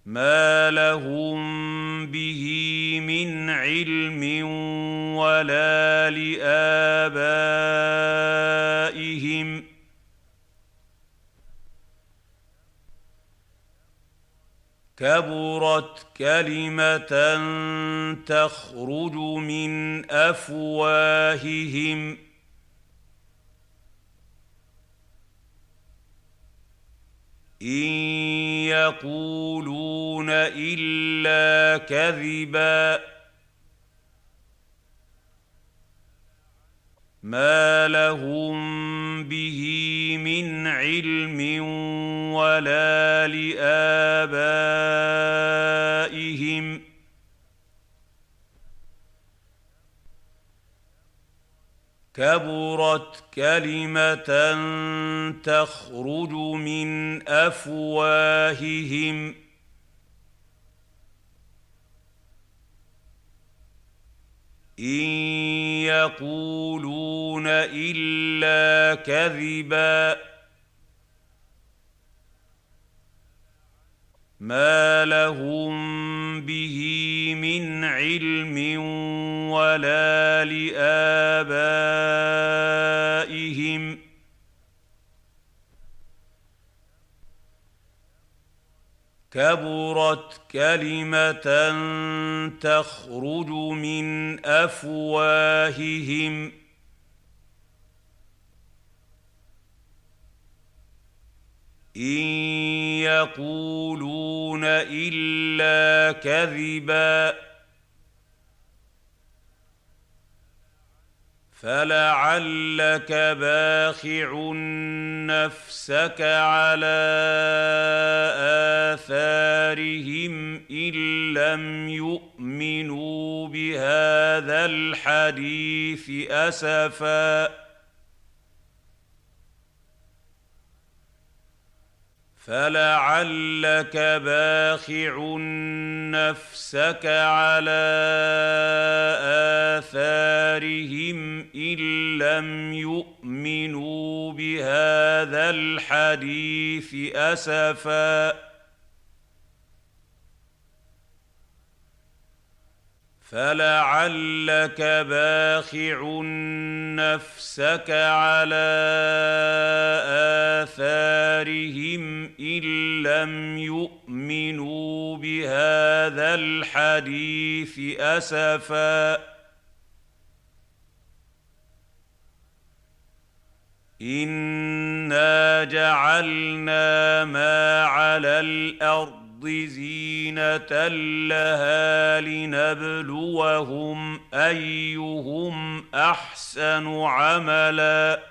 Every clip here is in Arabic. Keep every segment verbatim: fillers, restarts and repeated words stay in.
مَا لَهُم بِهِ مِنْ عِلْمٍ وَلَا لِآبَائِهِمْ ۚ كَبُرَتْ كَلِمَةً تَخْرُجُ مِنْ أَفْوَاهِهِمْ إِن يَقُولُونَ إِلَّا كَذِبًا. مَا لَهُم بِهِ مِنْ عِلْمٍ وَلَا لِآبَائِهِمْ ۚ كَبُرَتْ كَلِمَةً تَخْرُجُ مِنْ أَفْوَاهِهِمْ إِن يَقُولُونَ إِلَّا كَذِبًا. مَا لَهُم بِهِ مِنْ عِلْمٍ وَلَا لِآبَائِهِمْ ۚ كَبُرَتْ كَلِمَةً تَخْرُجُ مِنْ أَفْوَاهِهِمْ إِن يَقُولُونَ إِلَّا كَذِبًا. فَلَعَلَّكَ بَاخِعٌ نَّفْسَكَ عَلَىٰ آثَارِهِمْ إِن لَّمْ يُؤْمِنُوا بِهَٰذَا الْحَدِيثِ أَسَفًا. فَلَعَلَّكَ بَاخِعٌ نَّفْسَكَ عَلَىٰ آثَارِهِمْ إِن لَّمْ يُؤْمِنُوا بِهَٰذَا الْحَدِيثِ أَسَفًا. فَلَعَلَّكَ بَاخِعٌ نَّفْسَكَ عَلَىٰ آثَارِهِمْ إِن لَّمْ يُؤْمِنُوا بِهَٰذَا الْحَدِيثِ أَسَفًا. إِنَّا جَعَلْنَا مَا عَلَى الْأَرْضِ زِينَةً لَّهَا لِنَبْلُوَهُمْ أَيُّهُمْ أَحْسَنُ عَمَلًا.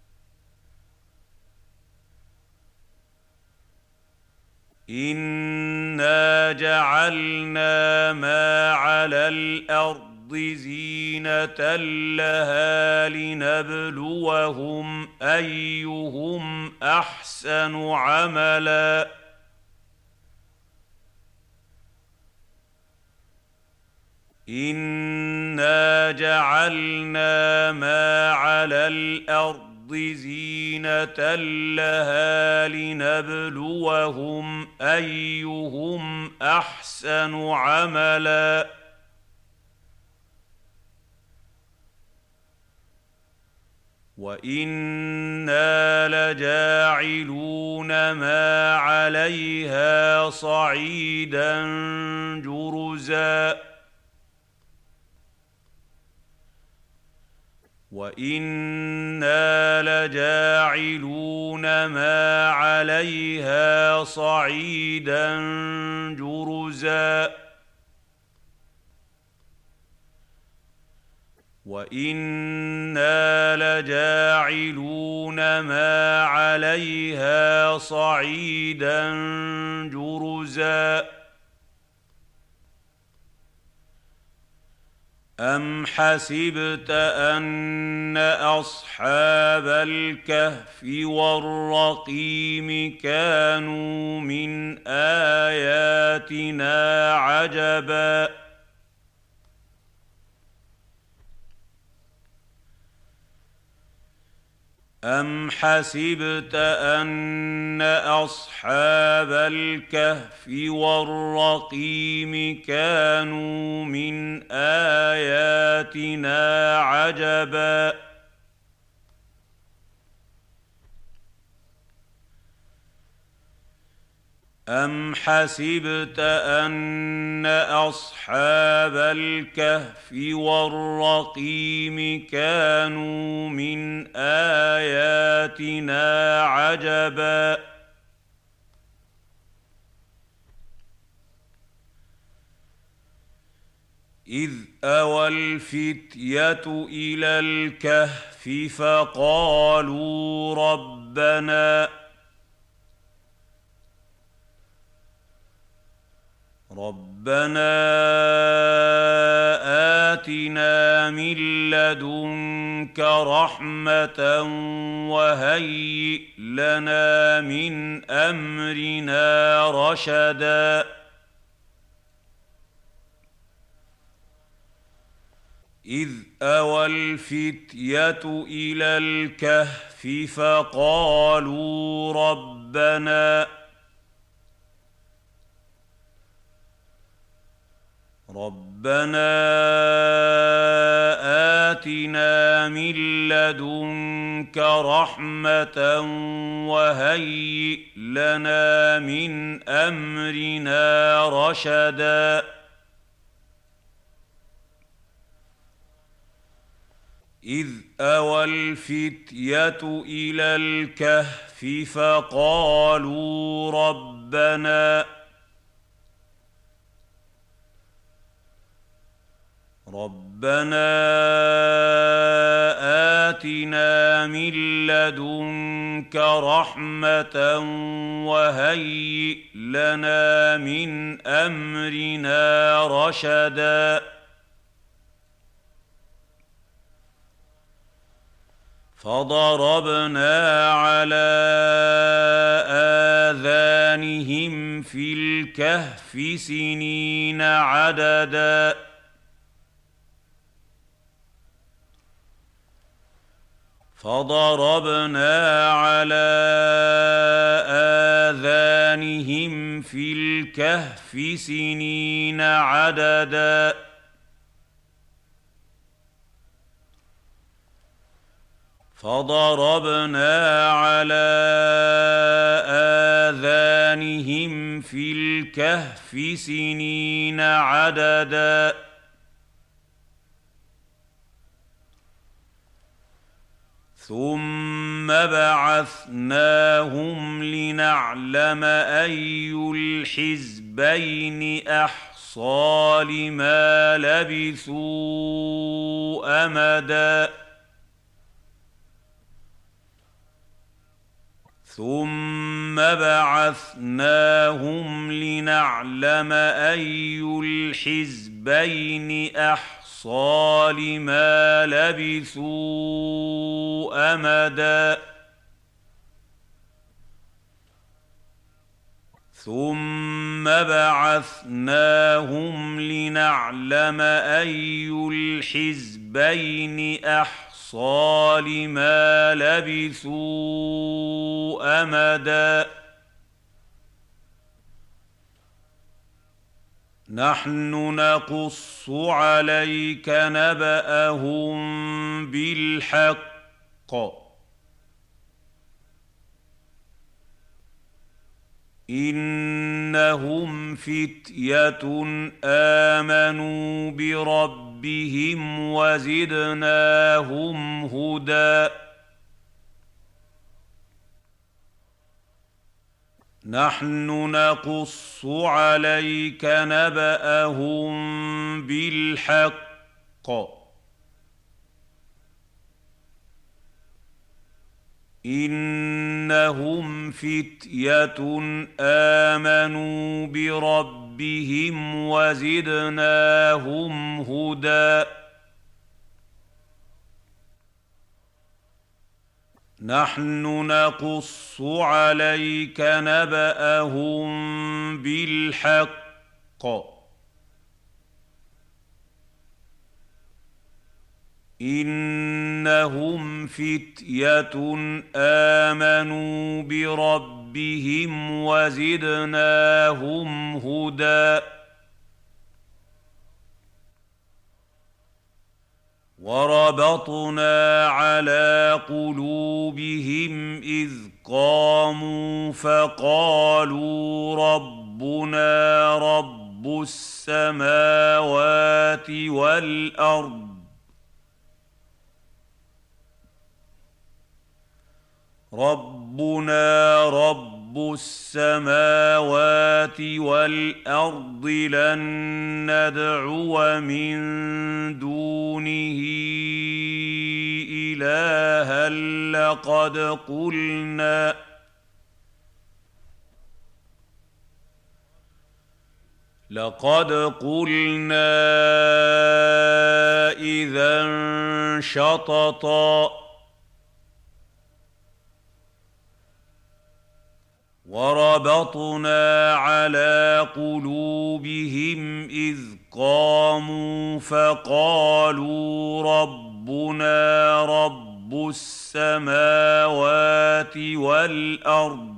إِنَّا جَعَلْنَا مَا عَلَى الْأَرْضِ زِينَةً لَّهَا لِنَبْلُوَهُمْ أَيُّهُمْ أَحْسَنُ عَمَلًا. إِنَّا جَعَلْنَا مَا عَلَى الْأَرْضِ زِينَةً لَّهَا لِنَبْلُوَهُمْ أَيُّهُمْ أَحْسَنُ عَمَلًا. وَإِنَّا لَجَاعِلُونَ مَا عَلَيْهَا صَعِيدًا جُرُزًا. وَإِنَّا لَجَاعِلُونَ مَا عَلَيْهَا صَعِيدًا جُرُزًا. وَإِنَّا لَجَاعِلُونَ مَا عَلَيْهَا صَعِيدًا جُرُزًا. أَمْ حَسِبْتَ أَنَّ أَصْحَابَ الْكَهْفِ وَالرَّقِيمِ كَانُوا مِنْ آيَاتِنَا عَجَبًا. أم حسبت أن أصحاب الكهف والرقيم كانوا من آياتنا عجبا أم حسبت أن أصحاب الكهف والرقيم كانوا من آياتنا عجبا إذ أوى الفتية إلى الكهف فقالوا ربنا ربنا آتنا من لدنك رحمة وهيئ لنا من أمرنا رشدا إذ أوى الفتية إلى الكهف فقالوا ربنا ربنا آتنا من لدنك رحمة وهيئ لنا من أمرنا رشدا إذ أوى الفتية إلى الكهف فقالوا ربنا ربنا آتنا من لدنك رحمة وهيئ لنا من أمرنا رشدا فضربنا على آذانهم في الكهف سنين عددا فضربنا على آذانهم في الكهف سنين عددا فضربنا على آذانهم في الكهف سنين عددا ثم بعثناهم لنعلم أي الحزبين أحصى لما لبثوا أمدا ثم بعثناهم لنعلم أي الحزبين أحصى لما لبثوا أمدا ثم بعثناهم لنعلم أي الحزبين أحصى لما لبثوا أمدا نحن نقص عليك نبأهم بالحق إنهم فتية آمنوا بربهم وزدناهم هدى نحن نقص عليك نبأهم بالحق إنهم فتية آمنوا بربهم وزدناهم هدى نحن نقص عليك نبأهم بالحق إنهم فتية آمنوا بربهم وزدناهم هدى وربطنا على قلوبهم إذ قاموا فقالوا ربنا رب السماوات والأرض ربنا رب السماوات والأرض لن ندعو من دونه إلها لقد قلنا لقد قلنا إذا شططا وربطنا على قلوبهم إذ قاموا فقالوا ربنا رب السماوات والأرض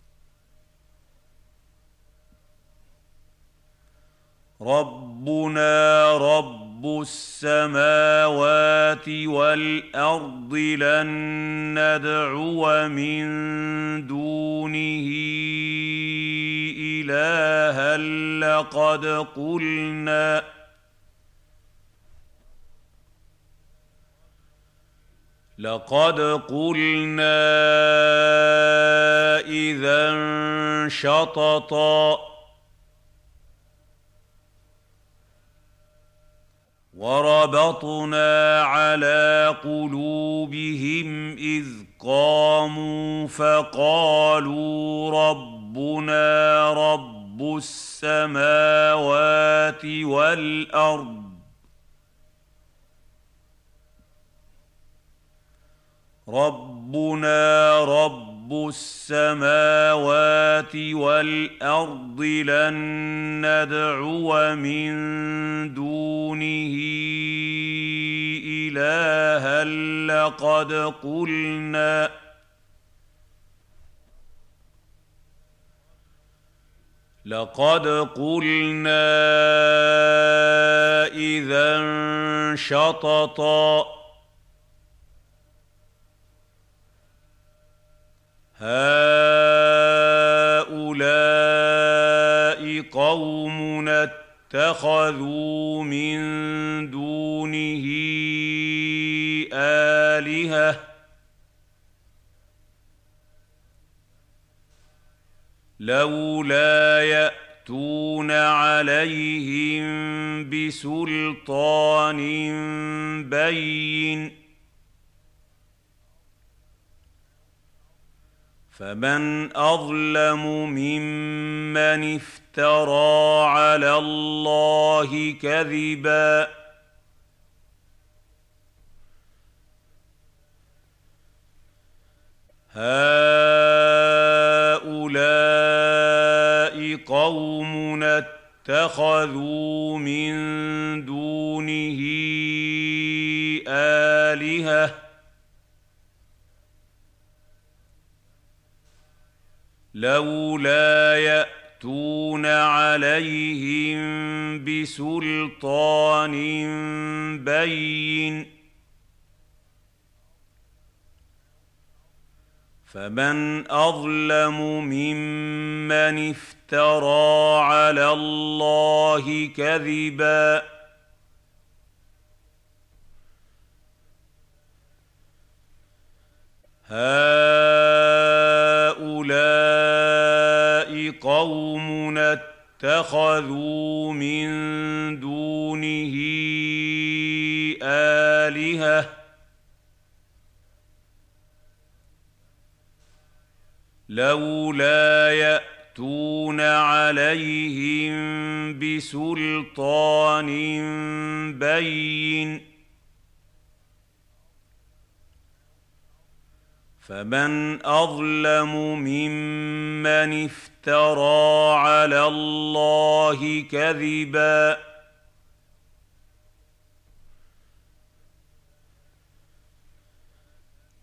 ربنا رب السماوات والأرض لن ندعو من دونه إلها لقد قلنا لقد قلنا إذا شططا وربطنا على قلوبهم إذ قاموا فقالوا ربنا رب السماوات والأرض ربنا رب السماوات والأرض لن ندعو من دونه إلها لقد قلنا لقد قلنا إذا شططا هؤلاء قومنا اتخذوا من دونه آلهة لولا يأتون عليهم بسلطان بين فمن أظلم ممن افترى على الله كذبا هؤلاء قومنا اتخذوا من دونه آلهة لولا يأتون عليهم بسلطان بين فمن أظلم ممن افترى على الله كذبا هؤلاء قومنا اتخذوا من دونه آلهة لولا يأتون عليهم بسلطان بين فمن أظلم ممن افترى على الله كذبا